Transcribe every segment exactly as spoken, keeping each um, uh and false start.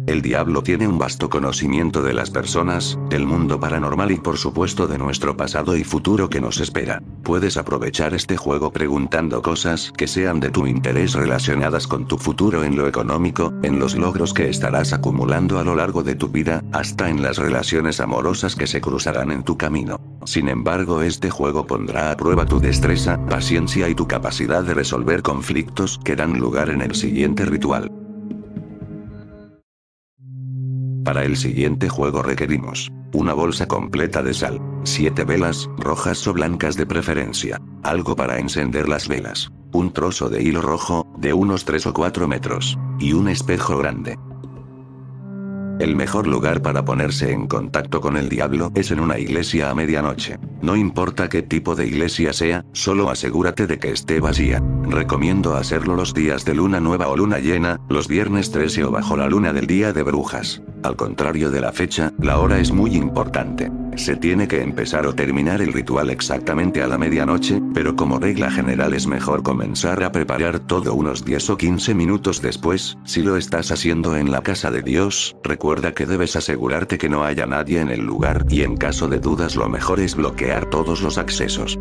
El diablo tiene un vasto conocimiento de las personas, del mundo paranormal y por supuesto de nuestro pasado y futuro que nos espera. Puedes aprovechar este juego preguntando cosas que sean de tu interés relacionadas con tu futuro en lo económico, en los logros que estarás acumulando a lo largo de tu vida, hasta en las relaciones amorosas que se cruzarán en tu camino. Sin embargo, este juego pondrá a prueba tu destreza, paciencia y tu capacidad de resolver conflictos que dan lugar en el siguiente ritual. Para el siguiente juego requerimos una bolsa completa de sal, siete velas, rojas o blancas de preferencia, algo para encender las velas, un trozo de hilo rojo, de unos tres o cuatro metros, y un espejo grande. El mejor lugar para ponerse en contacto con el diablo es en una iglesia a medianoche. No importa qué tipo de iglesia sea, solo asegúrate de que esté vacía. Recomiendo hacerlo los días de luna nueva o luna llena, los viernes trece o bajo la luna del día de brujas. Al contrario de la fecha, la hora es muy importante. Se tiene que empezar o terminar el ritual exactamente a la medianoche, pero como regla general es mejor comenzar a preparar todo unos diez o quince minutos después. Si lo estás haciendo en la casa de Dios, recuerda que debes asegurarte que no haya nadie en el lugar y en caso de dudas lo mejor es bloquear todos los accesos.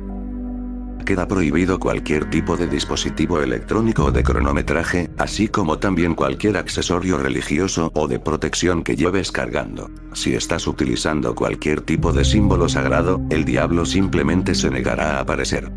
Queda prohibido cualquier tipo de dispositivo electrónico o de cronometraje, así como también cualquier accesorio religioso o de protección que lleves cargando. Si estás utilizando cualquier tipo de símbolo sagrado, el diablo simplemente se negará a aparecer.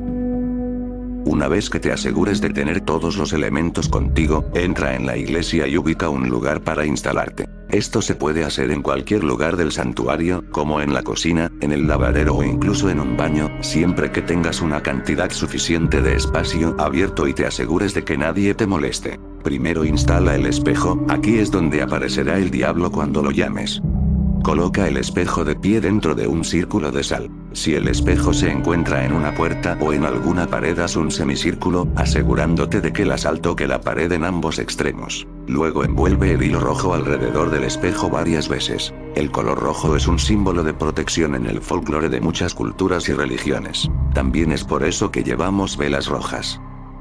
Una vez que te asegures de tener todos los elementos contigo, entra en la iglesia y ubica un lugar para instalarte. Esto se puede hacer en cualquier lugar del santuario, como en la cocina, en el lavadero o incluso en un baño, siempre que tengas una cantidad suficiente de espacio abierto y te asegures de que nadie te moleste. Primero instala el espejo, aquí es donde aparecerá el diablo cuando lo llames. Coloca el espejo de pie dentro de un círculo de sal. Si el espejo se encuentra en una puerta o en alguna pared, haz un semicírculo, asegurándote de que la sal toque la pared en ambos extremos. Luego envuelve el hilo rojo alrededor del espejo varias veces. El color rojo es un símbolo de protección en el folclore de muchas culturas y religiones. También es por eso que llevamos velas rojas.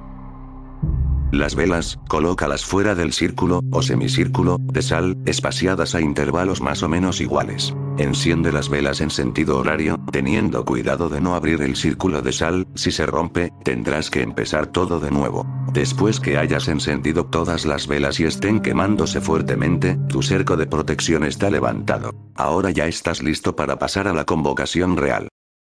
Las velas, colócalas fuera del círculo, o semicírculo, de sal, espaciadas a intervalos más o menos iguales. Enciende las velas en sentido horario, teniendo cuidado de no abrir el círculo de sal. Si se rompe, tendrás que empezar todo de nuevo. Después que hayas encendido todas las velas y estén quemándose fuertemente, tu cerco de protección está levantado. Ahora ya estás listo para pasar a la convocación real.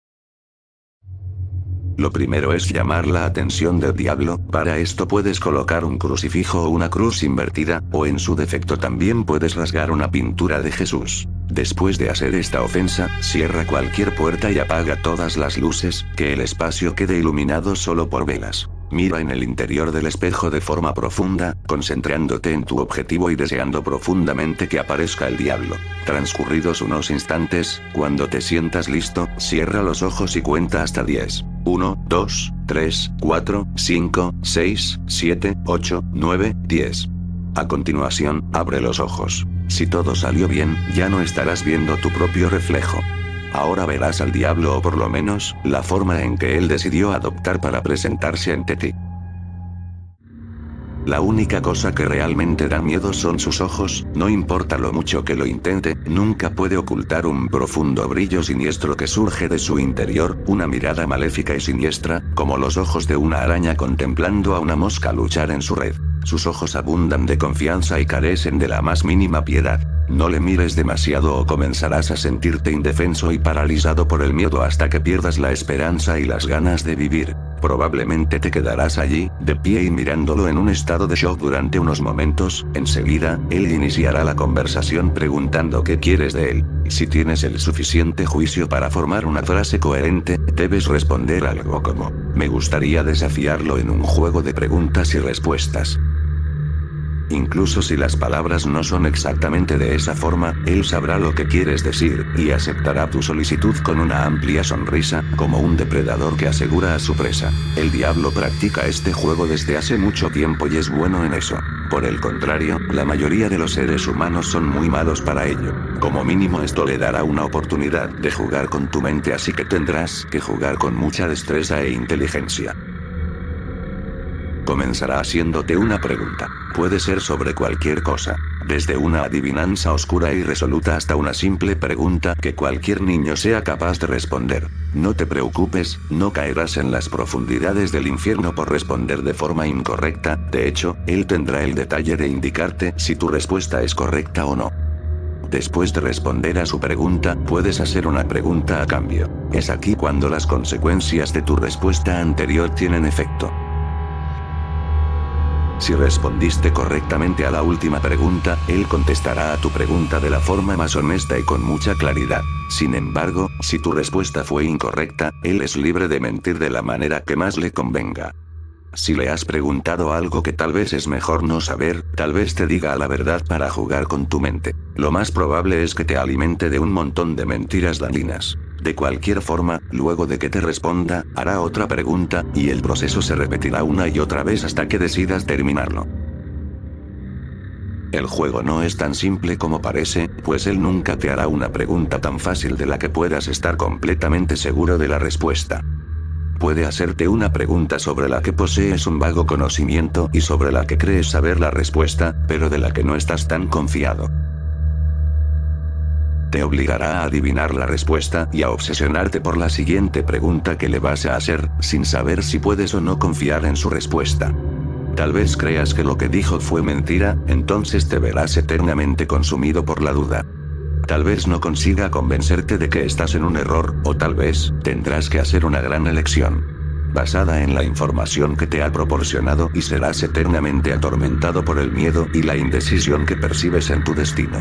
Lo primero es llamar la atención del diablo. Para esto puedes colocar un crucifijo o una cruz invertida, o en su defecto también puedes rasgar una pintura de Jesús. Después de hacer esta ofensa, cierra cualquier puerta y apaga todas las luces, que el espacio quede iluminado solo por velas. Mira en el interior del espejo de forma profunda, concentrándote en tu objetivo y deseando profundamente que aparezca el diablo. Transcurridos unos instantes, cuando te sientas listo, cierra los ojos y cuenta hasta diez. uno, dos, tres, cuatro, cinco, seis, siete, ocho, nueve, diez. A continuación, abre los ojos. Si todo salió bien, ya no estarás viendo tu propio reflejo. Ahora verás al diablo, o por lo menos, la forma en que él decidió adoptar para presentarse ante ti. La única cosa que realmente da miedo son sus ojos. No importa lo mucho que lo intente, nunca puede ocultar un profundo brillo siniestro que surge de su interior, una mirada maléfica y siniestra, como los ojos de una araña contemplando a una mosca luchar en su red. Sus ojos abundan de confianza y carecen de la más mínima piedad. No le mires demasiado o comenzarás a sentirte indefenso y paralizado por el miedo hasta que pierdas la esperanza y las ganas de vivir. Probablemente te quedarás allí, de pie y mirándolo en un estado de shock durante unos momentos. Enseguida, él iniciará la conversación preguntando qué quieres de él. Si tienes el suficiente juicio para formar una frase coherente, debes responder algo como: me gustaría desafiarlo en un juego de preguntas y respuestas. Incluso si las palabras no son exactamente de esa forma, él sabrá lo que quieres decir, y aceptará tu solicitud con una amplia sonrisa, como un depredador que asegura a su presa. El diablo practica este juego desde hace mucho tiempo y es bueno en eso. Por el contrario, la mayoría de los seres humanos son muy malos para ello. Como mínimo esto le dará una oportunidad de jugar con tu mente, así que tendrás que jugar con mucha destreza e inteligencia. Comenzará haciéndote una pregunta. Puede ser sobre cualquier cosa, desde una adivinanza oscura y resoluta hasta una simple pregunta que cualquier niño sea capaz de responder. No te preocupes, no caerás en las profundidades del infierno por responder de forma incorrecta, de hecho, él tendrá el detalle de indicarte si tu respuesta es correcta o no. Después de responder a su pregunta, puedes hacer una pregunta a cambio. Es aquí cuando las consecuencias de tu respuesta anterior tienen efecto. Si respondiste correctamente a la última pregunta, él contestará a tu pregunta de la forma más honesta y con mucha claridad. Sin embargo, si tu respuesta fue incorrecta, él es libre de mentir de la manera que más le convenga. Si le has preguntado algo que tal vez es mejor no saber, tal vez te diga la verdad para jugar con tu mente. Lo más probable es que te alimente de un montón de mentiras dañinas. De cualquier forma, luego de que te responda, hará otra pregunta, y el proceso se repetirá una y otra vez hasta que decidas terminarlo. El juego no es tan simple como parece, pues él nunca te hará una pregunta tan fácil de la que puedas estar completamente seguro de la respuesta. Puede hacerte una pregunta sobre la que posees un vago conocimiento y sobre la que crees saber la respuesta, pero de la que no estás tan confiado. Te obligará a adivinar la respuesta y a obsesionarte por la siguiente pregunta que le vas a hacer, sin saber si puedes o no confiar en su respuesta. Tal vez creas que lo que dijo fue mentira, entonces te verás eternamente consumido por la duda. Tal vez no consiga convencerte de que estás en un error, o tal vez, tendrás que hacer una gran elección, basada en la información que te ha proporcionado, y serás eternamente atormentado por el miedo y la indecisión que percibes en tu destino.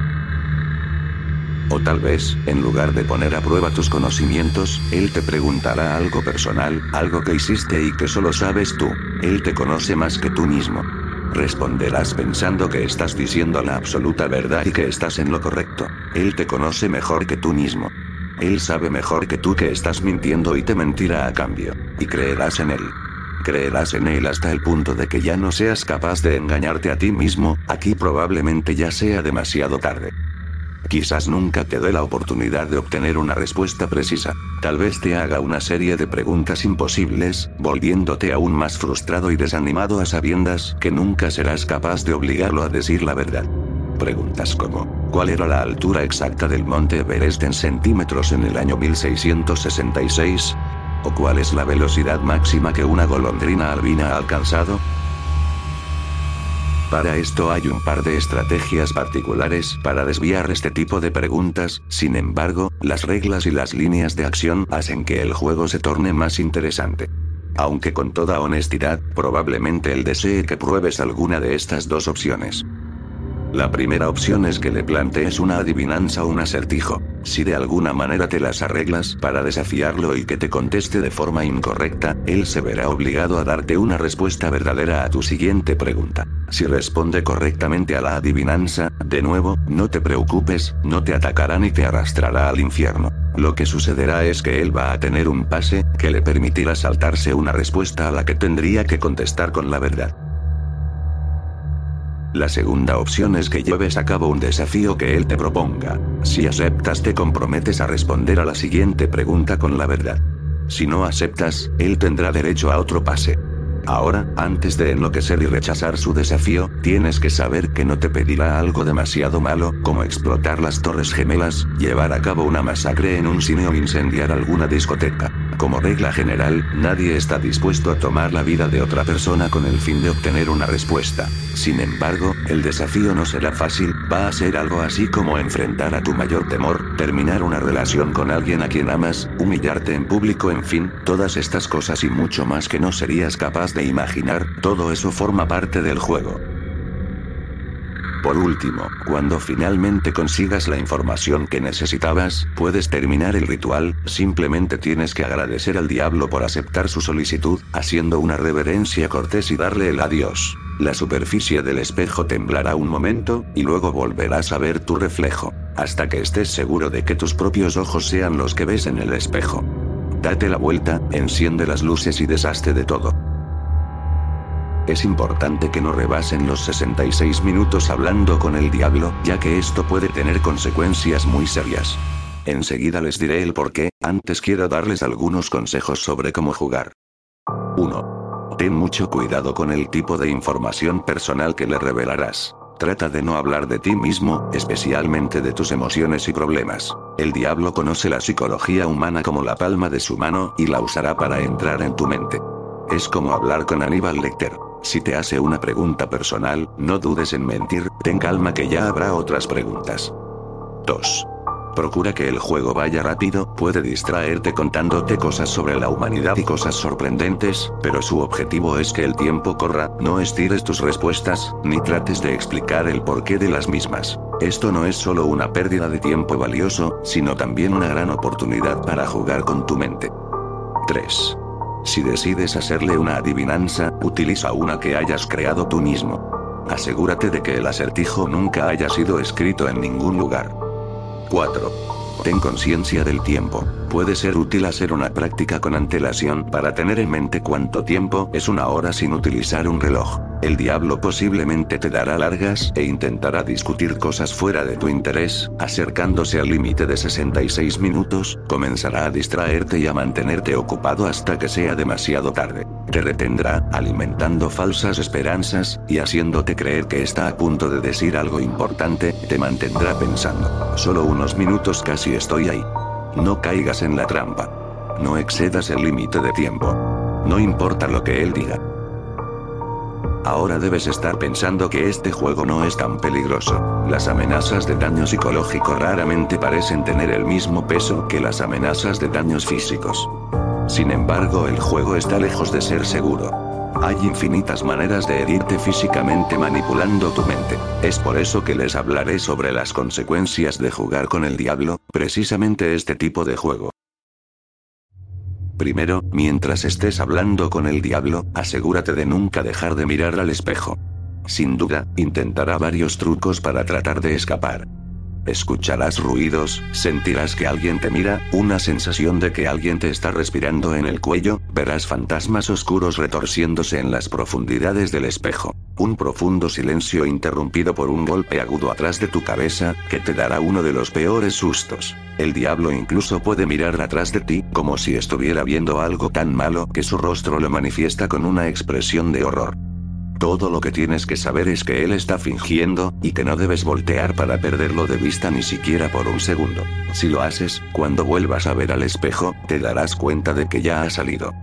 O tal vez, en lugar de poner a prueba tus conocimientos, él te preguntará algo personal, algo que hiciste y que solo sabes tú. Él te conoce más que tú mismo. Responderás pensando que estás diciendo la absoluta verdad y que estás en lo correcto. Él te conoce mejor que tú mismo. Él sabe mejor que tú que estás mintiendo y te mentirá a cambio. Y creerás en él. Creerás en él hasta el punto de que ya no seas capaz de engañarte a ti mismo. Aquí probablemente ya sea demasiado tarde. Quizás nunca te dé la oportunidad de obtener una respuesta precisa. Tal vez te haga una serie de preguntas imposibles, volviéndote aún más frustrado y desanimado a sabiendas que nunca serás capaz de obligarlo a decir la verdad. Preguntas como, ¿cuál era la altura exacta del monte Everest en centímetros en el año mil seiscientos sesenta y seis? ¿O cuál es la velocidad máxima que una golondrina albina ha alcanzado? Para esto hay un par de estrategias particulares para desviar este tipo de preguntas, sin embargo, las reglas y las líneas de acción hacen que el juego se torne más interesante. Aunque con toda honestidad, probablemente él desee que pruebes alguna de estas dos opciones. La primera opción es que le plantees una adivinanza o un acertijo. Si de alguna manera te las arreglas para desafiarlo y que te conteste de forma incorrecta, él se verá obligado a darte una respuesta verdadera a tu siguiente pregunta. Si responde correctamente a la adivinanza, de nuevo, no te preocupes, no te atacará ni te arrastrará al infierno. Lo que sucederá es que él va a tener un pase, que le permitirá saltarse una respuesta a la que tendría que contestar con la verdad. La segunda opción es que lleves a cabo un desafío que él te proponga. Si aceptas, te comprometes a responder a la siguiente pregunta con la verdad. Si no aceptas, él tendrá derecho a otro pase. Ahora, antes de enloquecer y rechazar su desafío, tienes que saber que no te pedirá algo demasiado malo, como explotar las Torres Gemelas, llevar a cabo una masacre en un cine o incendiar alguna discoteca. Como regla general, nadie está dispuesto a tomar la vida de otra persona con el fin de obtener una respuesta. Sin embargo, el desafío no será fácil, va a ser algo así como enfrentar a tu mayor temor, terminar una relación con alguien a quien amas, humillarte en público, en fin, todas estas cosas y mucho más que no serías capaz de imaginar, todo eso forma parte del juego. Por último, cuando finalmente consigas la información que necesitabas, puedes terminar el ritual, simplemente tienes que agradecer al diablo por aceptar su solicitud, haciendo una reverencia cortés y darle el adiós. La superficie del espejo temblará un momento, y luego volverás a ver tu reflejo, hasta que estés seguro de que tus propios ojos sean los que ves en el espejo. Date la vuelta, enciende las luces y deshazte de todo. Es importante que no rebasen los sesenta y seis minutos hablando con el diablo, ya que esto puede tener consecuencias muy serias. Enseguida les diré el porqué, antes quiero darles algunos consejos sobre cómo jugar. uno. Ten mucho cuidado con el tipo de información personal que le revelarás. Trata de no hablar de ti mismo, especialmente de tus emociones y problemas. El diablo conoce la psicología humana como la palma de su mano y la usará para entrar en tu mente. Es como hablar con Aníbal Lecter. Si te hace una pregunta personal, no dudes en mentir, ten calma que ya habrá otras preguntas. dos. Procura que el juego vaya rápido, puede distraerte contándote cosas sobre la humanidad y cosas sorprendentes, pero su objetivo es que el tiempo corra, no estires tus respuestas, ni trates de explicar el porqué de las mismas. Esto no es solo una pérdida de tiempo valioso, sino también una gran oportunidad para jugar con tu mente. tres. Si decides hacerle una adivinanza, utiliza una que hayas creado tú mismo. Asegúrate de que el acertijo nunca haya sido escrito en ningún lugar. cuatro. Ten conciencia del tiempo. Puede ser útil hacer una práctica con antelación para tener en mente cuánto tiempo es una hora sin utilizar un reloj. El diablo posiblemente te dará largas e intentará discutir cosas fuera de tu interés, acercándose al límite de sesenta y seis minutos, comenzará a distraerte y a mantenerte ocupado hasta que sea demasiado tarde. Te retendrá, alimentando falsas esperanzas, y haciéndote creer que está a punto de decir algo importante, te mantendrá pensando, solo unos minutos casi estoy ahí. No caigas en la trampa. No excedas el límite de tiempo. No importa lo que él diga. Ahora debes estar pensando que este juego no es tan peligroso. Las amenazas de daño psicológico raramente parecen tener el mismo peso que las amenazas de daños físicos. Sin embargo, el juego está lejos de ser seguro. Hay infinitas maneras de herirte físicamente manipulando tu mente. Es por eso que les hablaré sobre las consecuencias de jugar con el diablo, precisamente este tipo de juego. Primero, mientras estés hablando con el diablo, asegúrate de nunca dejar de mirar al espejo. Sin duda, intentará varios trucos para tratar de escapar. Escucharás ruidos, sentirás que alguien te mira, una sensación de que alguien te está respirando en el cuello, verás fantasmas oscuros retorciéndose en las profundidades del espejo. Un profundo silencio interrumpido por un golpe agudo atrás de tu cabeza, que te dará uno de los peores sustos. El diablo incluso puede mirar atrás de ti, como si estuviera viendo algo tan malo que su rostro lo manifiesta con una expresión de horror. Todo lo que tienes que saber es que él está fingiendo, y que no debes voltear para perderlo de vista ni siquiera por un segundo. Si lo haces, cuando vuelvas a ver al espejo, te darás cuenta de que ya ha salido.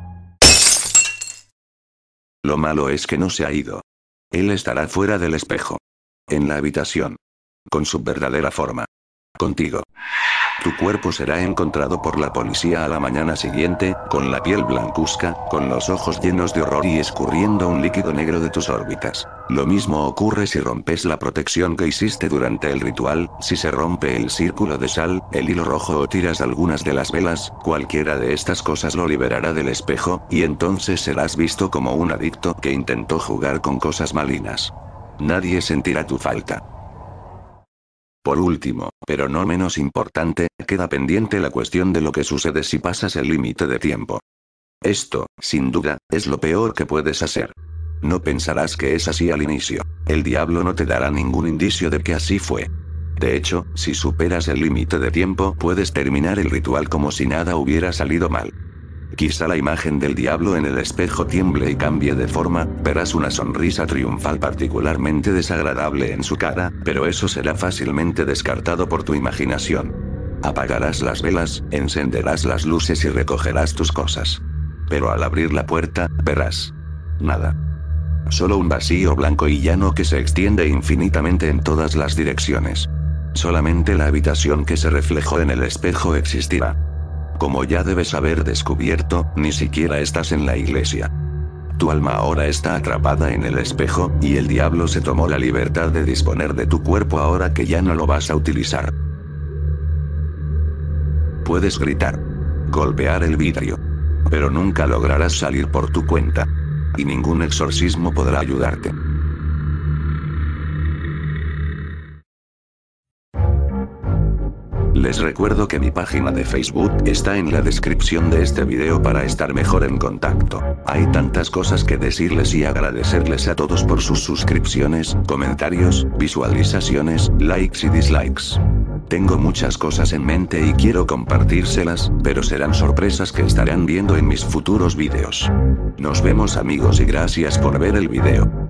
Lo malo es que no se ha ido. Él estará fuera del espejo. En la habitación. Con su verdadera forma. Contigo. Tu cuerpo será encontrado por la policía a la mañana siguiente, con la piel blancuzca, con los ojos llenos de horror y escurriendo un líquido negro de tus órbitas. Lo mismo ocurre si rompes la protección que hiciste durante el ritual, si se rompe el círculo de sal, el hilo rojo o tiras algunas de las velas, cualquiera de estas cosas lo liberará del espejo, y entonces serás visto como un adicto que intentó jugar con cosas malignas. Nadie sentirá tu falta. Por último, pero no menos importante, queda pendiente la cuestión de lo que sucede si pasas el límite de tiempo. Esto, sin duda, es lo peor que puedes hacer. No pensarás que es así al inicio. El diablo no te dará ningún indicio de que así fue. De hecho, si superas el límite de tiempo, puedes terminar el ritual como si nada hubiera salido mal. Quizá la imagen del diablo en el espejo tiemble y cambie de forma, verás una sonrisa triunfal particularmente desagradable en su cara, pero eso será fácilmente descartado por tu imaginación. Apagarás las velas, encenderás las luces y recogerás tus cosas. Pero al abrir la puerta, verás nada. Solo un vacío blanco y llano que se extiende infinitamente en todas las direcciones. Solamente la habitación que se reflejó en el espejo existirá. Como ya debes haber descubierto, ni siquiera estás en la iglesia. Tu alma ahora está atrapada en el espejo, y el diablo se tomó la libertad de disponer de tu cuerpo ahora que ya no lo vas a utilizar. Puedes gritar, golpear el vidrio, pero nunca lograrás salir por tu cuenta. Y ningún exorcismo podrá ayudarte. Les recuerdo que mi página de Facebook está en la descripción de este video para estar mejor en contacto. Hay tantas cosas que decirles y agradecerles a todos por sus suscripciones, comentarios, visualizaciones, likes y dislikes. Tengo muchas cosas en mente y quiero compartírselas, pero serán sorpresas que estarán viendo en mis futuros vídeos. Nos vemos amigos y gracias por ver el video.